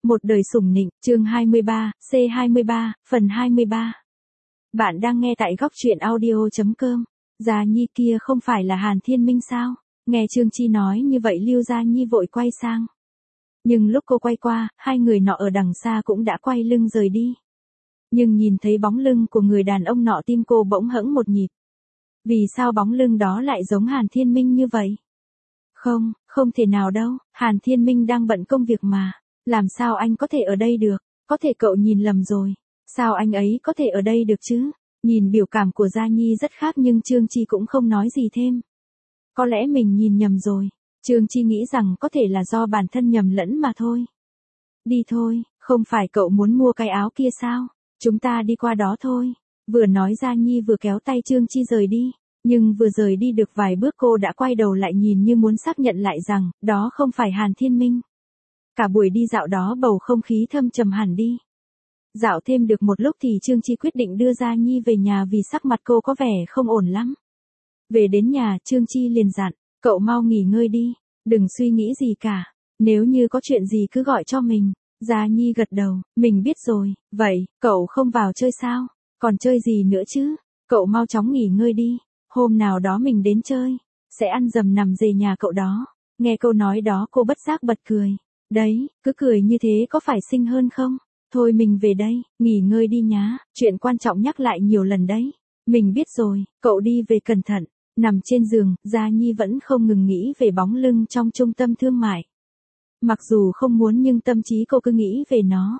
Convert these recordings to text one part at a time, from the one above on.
Một đời sủng nịnh, chương 23, C23, phần 23. Bạn đang nghe tại góc truyện audio.com. Gia Nhi kia không phải là Hàn Thiên Minh sao? Nghe Trương Chi nói như vậy Lưu Gia Nhi vội quay sang. Nhưng lúc cô quay qua, hai người nọ ở đằng xa cũng đã quay lưng rời đi. Nhưng nhìn thấy bóng lưng của người đàn ông nọ tim cô bỗng hững một nhịp. Vì sao bóng lưng đó lại giống Hàn Thiên Minh như vậy? Không thể nào đâu, Hàn Thiên Minh đang bận công việc mà. Làm sao anh có thể ở đây được? Có thể cậu nhìn lầm rồi. Sao anh ấy có thể ở đây được chứ? Nhìn biểu cảm của Gia Nhi rất khác nhưng Trương Chi cũng không nói gì thêm. Có lẽ mình nhìn nhầm rồi. Trương Chi nghĩ rằng có thể là do bản thân nhầm lẫn mà thôi. Đi thôi, không phải cậu muốn mua cái áo kia sao? Chúng ta đi qua đó thôi. Vừa nói Gia Nhi vừa kéo tay Trương Chi rời đi. Nhưng vừa rời đi được vài bước cô đã quay đầu lại nhìn như muốn xác nhận lại rằng đó không phải Hàn Thiên Minh. Cả buổi đi dạo đó bầu không khí thâm trầm hẳn đi. Dạo thêm được một lúc thì Trương Chi quyết định đưa Gia Nhi về nhà vì sắc mặt cô có vẻ không ổn lắm. Về đến nhà Trương Chi liền dặn, cậu mau nghỉ ngơi đi, đừng suy nghĩ gì cả, nếu như có chuyện gì cứ gọi cho mình. Gia Nhi gật đầu, mình biết rồi, vậy, cậu không vào chơi sao, còn chơi gì nữa chứ, cậu mau chóng nghỉ ngơi đi, hôm nào đó mình đến chơi, sẽ ăn dầm nằm dề nhà cậu đó. Nghe câu nói đó cô bất giác bật cười. Đấy, cứ cười như thế có phải xinh hơn không? Thôi mình về đây, nghỉ ngơi đi nhá, chuyện quan trọng nhắc lại nhiều lần đấy. Mình biết rồi, cậu đi về cẩn thận. Nằm trên giường, Gia Nhi vẫn không ngừng nghĩ về bóng lưng trong trung tâm thương mại. Mặc dù không muốn nhưng tâm trí cô cứ nghĩ về nó.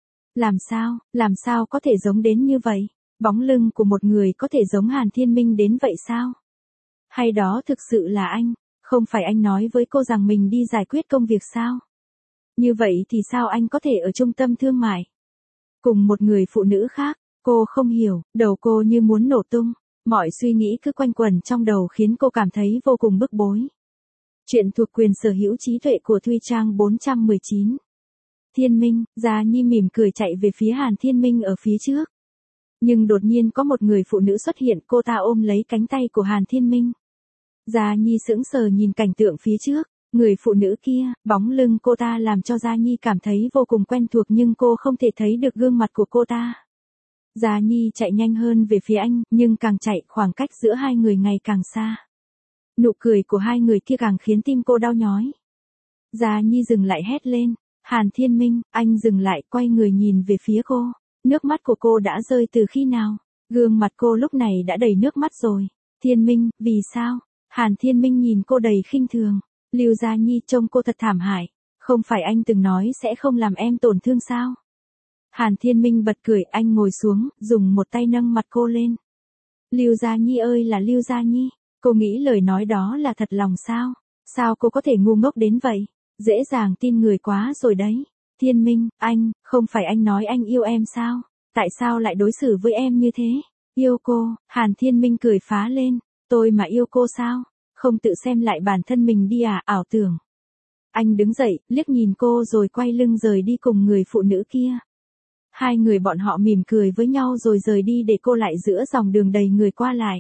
Làm sao có thể giống đến như vậy? Bóng lưng của một người có thể giống Hàn Thiên Minh đến vậy sao? Hay đó thực sự là anh? Không phải anh nói với cô rằng mình đi giải quyết công việc sao? Như vậy thì sao anh có thể ở trung tâm thương mại? Cùng một người phụ nữ khác, cô không hiểu, đầu cô như muốn nổ tung. Mọi suy nghĩ cứ quanh quẩn trong đầu khiến cô cảm thấy vô cùng bức bối. Chuyện thuộc quyền sở hữu trí tuệ của Thuy Trang 419. Thiên Minh, Gia Nhi mỉm cười chạy về phía Hàn Thiên Minh ở phía trước. Nhưng đột nhiên có một người phụ nữ xuất hiện, cô ta ôm lấy cánh tay của Hàn Thiên Minh. Gia Nhi sững sờ nhìn cảnh tượng phía trước. Người phụ nữ kia, bóng lưng cô ta làm cho Gia Nhi cảm thấy vô cùng quen thuộc nhưng cô không thể thấy được gương mặt của cô ta. Gia Nhi chạy nhanh hơn về phía anh, nhưng càng chạy khoảng cách giữa hai người ngày càng xa. Nụ cười của hai người kia càng khiến tim cô đau nhói. Gia Nhi dừng lại hét lên, Hàn Thiên Minh, anh dừng lại quay người nhìn về phía cô. Nước mắt của cô đã rơi từ khi nào? Gương mặt cô lúc này đã đầy nước mắt rồi. Thiên Minh, vì sao? Hàn Thiên Minh nhìn cô đầy khinh thường. Lưu Gia Nhi trông cô thật thảm hại, không phải anh từng nói sẽ không làm em tổn thương sao? Hàn Thiên Minh bật cười, anh ngồi xuống, dùng một tay nâng mặt cô lên. Lưu Gia Nhi ơi là Lưu Gia Nhi, cô nghĩ lời nói đó là thật lòng sao? Sao cô có thể ngu ngốc đến vậy? Dễ dàng tin người quá rồi đấy. Thiên Minh, không phải anh nói anh yêu em sao? Tại sao lại đối xử với em như thế? Yêu cô, Hàn Thiên Minh cười phá lên, tôi mà yêu cô sao? Không tự xem lại bản thân mình đi à, ảo tưởng. Anh đứng dậy, liếc nhìn cô rồi quay lưng rời đi cùng người phụ nữ kia. Hai người bọn họ mỉm cười với nhau rồi rời đi để cô lại giữa dòng đường đầy người qua lại.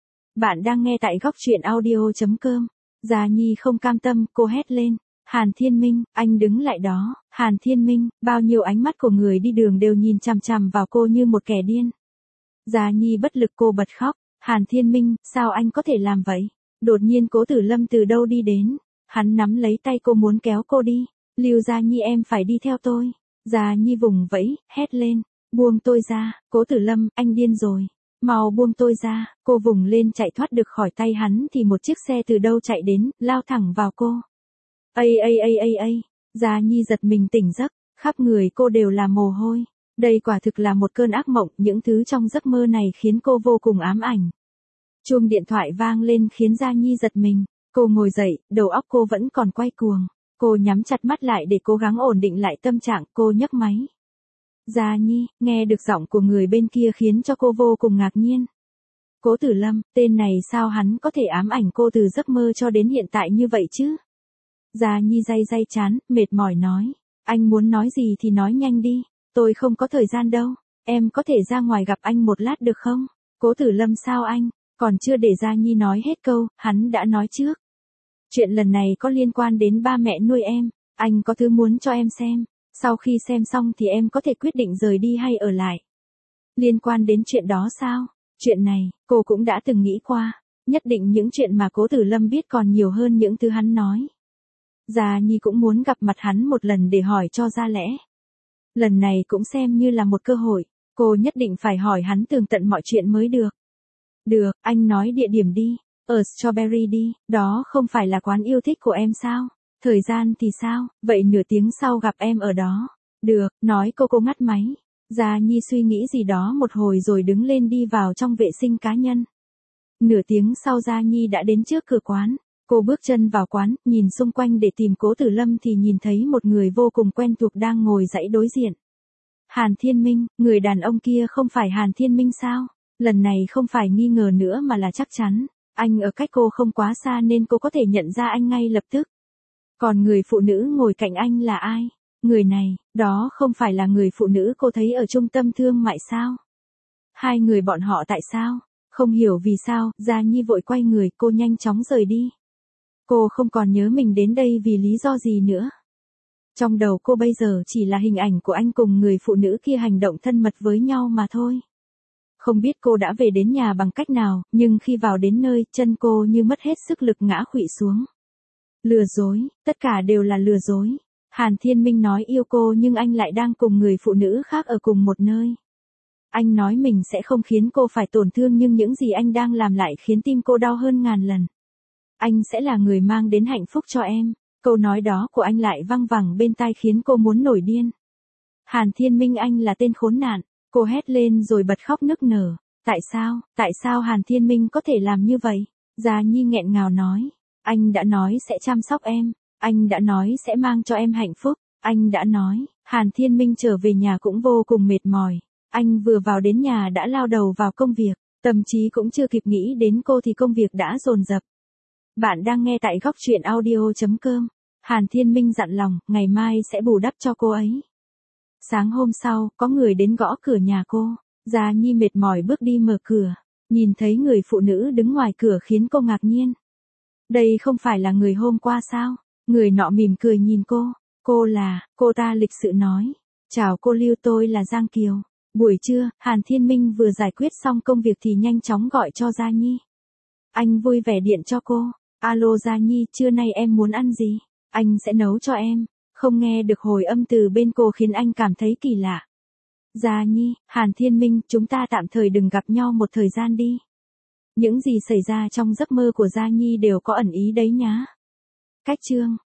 Bạn đang nghe tại góc truyện audio.com. Gia Nhi không cam tâm, cô hét lên. Hàn Thiên Minh, anh đứng lại đó. Hàn Thiên Minh, bao nhiêu ánh mắt của người đi đường đều nhìn chằm chằm vào cô như một kẻ điên. Gia Nhi bất lực cô bật khóc. Hàn Thiên Minh, sao anh có thể làm vậy? Đột nhiên Cố Tử Lâm từ đâu đi đến, hắn nắm lấy tay cô muốn kéo cô đi. Lưu Gia Nhi em phải đi theo tôi. Gia Nhi vùng vẫy, hét lên, buông tôi ra. Cố Tử Lâm, anh điên rồi, mau buông tôi ra. Cô vùng lên chạy thoát được khỏi tay hắn thì một chiếc xe từ đâu chạy đến, lao thẳng vào cô. Ây. Gia Nhi giật mình tỉnh giấc, khắp người cô đều là mồ hôi. Đây quả thực là một cơn ác mộng, những thứ trong giấc mơ này khiến cô vô cùng ám ảnh. Chuông điện thoại vang lên khiến Gia Nhi giật mình. Cô ngồi dậy, đầu óc cô vẫn còn quay cuồng. Cô nhắm chặt mắt lại để cố gắng ổn định lại tâm trạng, cô nhấc máy. Gia Nhi, nghe được giọng của người bên kia khiến cho cô vô cùng ngạc nhiên. Cố Tử Lâm, tên này sao hắn có thể ám ảnh cô từ giấc mơ cho đến hiện tại như vậy chứ? Gia Nhi day chán, mệt mỏi nói. Anh muốn nói gì thì nói nhanh đi, tôi không có thời gian đâu. Em có thể ra ngoài gặp anh một lát được không? Cố Tử Lâm sao anh? Còn chưa để Gia Nhi nói hết câu, hắn đã nói trước. Chuyện lần này có liên quan đến ba mẹ nuôi em, anh có thứ muốn cho em xem. Sau khi xem xong thì em có thể quyết định rời đi hay ở lại. Liên quan đến chuyện đó sao? Chuyện này, cô cũng đã từng nghĩ qua. Nhất định những chuyện mà Cố Tử Lâm biết còn nhiều hơn những thứ hắn nói. Gia Nhi cũng muốn gặp mặt hắn một lần để hỏi cho ra lẽ. Lần này cũng xem như là một cơ hội, cô nhất định phải hỏi hắn tường tận mọi chuyện mới được. Được, anh nói địa điểm đi, ở Strawberry đi, đó không phải là quán yêu thích của em sao? Thời gian thì sao, vậy nửa tiếng sau gặp em ở đó. Được, nói cô ngắt máy. Gia Nhi suy nghĩ gì đó một hồi rồi đứng lên đi vào trong vệ sinh cá nhân. Nửa tiếng sau Gia Nhi đã đến trước cửa quán. Cô bước chân vào quán, nhìn xung quanh để tìm Cố Tử Lâm thì nhìn thấy một người vô cùng quen thuộc đang ngồi dãy đối diện. Hàn Thiên Minh, người đàn ông kia không phải Hàn Thiên Minh sao? Lần này không phải nghi ngờ nữa mà là chắc chắn. Anh ở cách cô không quá xa nên cô có thể nhận ra anh ngay lập tức. Còn người phụ nữ ngồi cạnh anh là ai? Người này, đó không phải là người phụ nữ cô thấy ở trung tâm thương mại sao? Hai người bọn họ tại sao? Không hiểu vì sao, Gia Nhi vội quay người, cô nhanh chóng rời đi. Cô không còn nhớ mình đến đây vì lý do gì nữa. Trong đầu cô bây giờ chỉ là hình ảnh của anh cùng người phụ nữ kia hành động thân mật với nhau mà thôi. Không biết cô đã về đến nhà bằng cách nào, nhưng khi vào đến nơi, chân cô như mất hết sức lực ngã khuỵu xuống. Lừa dối, tất cả đều là lừa dối. Hàn Thiên Minh nói yêu cô nhưng anh lại đang cùng người phụ nữ khác ở cùng một nơi. Anh nói mình sẽ không khiến cô phải tổn thương nhưng những gì anh đang làm lại khiến tim cô đau hơn ngàn lần. Anh sẽ là người mang đến hạnh phúc cho em. Câu nói đó của anh lại văng vẳng bên tai khiến cô muốn nổi điên. Hàn Thiên Minh anh là tên khốn nạn. Cô hét lên rồi bật khóc nức nở. Tại sao Hàn Thiên Minh có thể làm như vậy? Gia Nhi nghẹn ngào nói. Anh đã nói sẽ chăm sóc em. Anh đã nói sẽ mang cho em hạnh phúc. Anh đã nói. Hàn Thiên Minh trở về nhà cũng vô cùng mệt mỏi. Anh vừa vào đến nhà đã lao đầu vào công việc. Tâm trí cũng chưa kịp nghĩ đến cô thì công việc đã dồn dập. Bạn đang nghe tại góc truyện audio.com. Hàn Thiên Minh dặn lòng, ngày mai sẽ bù đắp cho cô ấy. Sáng hôm sau, có người đến gõ cửa nhà cô. Gia Nhi mệt mỏi bước đi mở cửa. Nhìn thấy người phụ nữ đứng ngoài cửa khiến cô ngạc nhiên. Đây không phải là người hôm qua sao? Người nọ mỉm cười nhìn cô. Cô ta lịch sự nói. Chào cô Lưu, tôi là Giang Kiều. Buổi trưa, Hàn Thiên Minh vừa giải quyết xong công việc thì nhanh chóng gọi cho Gia Nhi. Anh vui vẻ điện cho cô. Alo Gia Nhi, trưa nay em muốn ăn gì? Anh sẽ nấu cho em. Không nghe được hồi âm từ bên cô khiến anh cảm thấy kỳ lạ. Gia Nhi, Hàn Thiên Minh, chúng ta tạm thời đừng gặp nhau một thời gian đi. Những gì xảy ra trong giấc mơ của Gia Nhi đều có ẩn ý đấy nhá. Cách chương